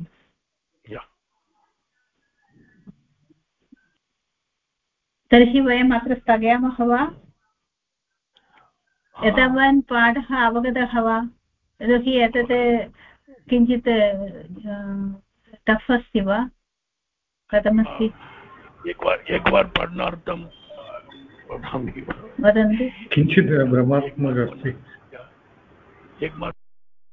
तर्हि वयम् अत्र स्थगयामः वा? एतावान् पाठः अवगतः वा? यतोहि एतत् किञ्चित् टफ् अस्ति वा? कथमस्ति? एकवारं पठनार्थं वदामि। वदन्तु। किञ्चित् भ्रमात्मकः अस्ति।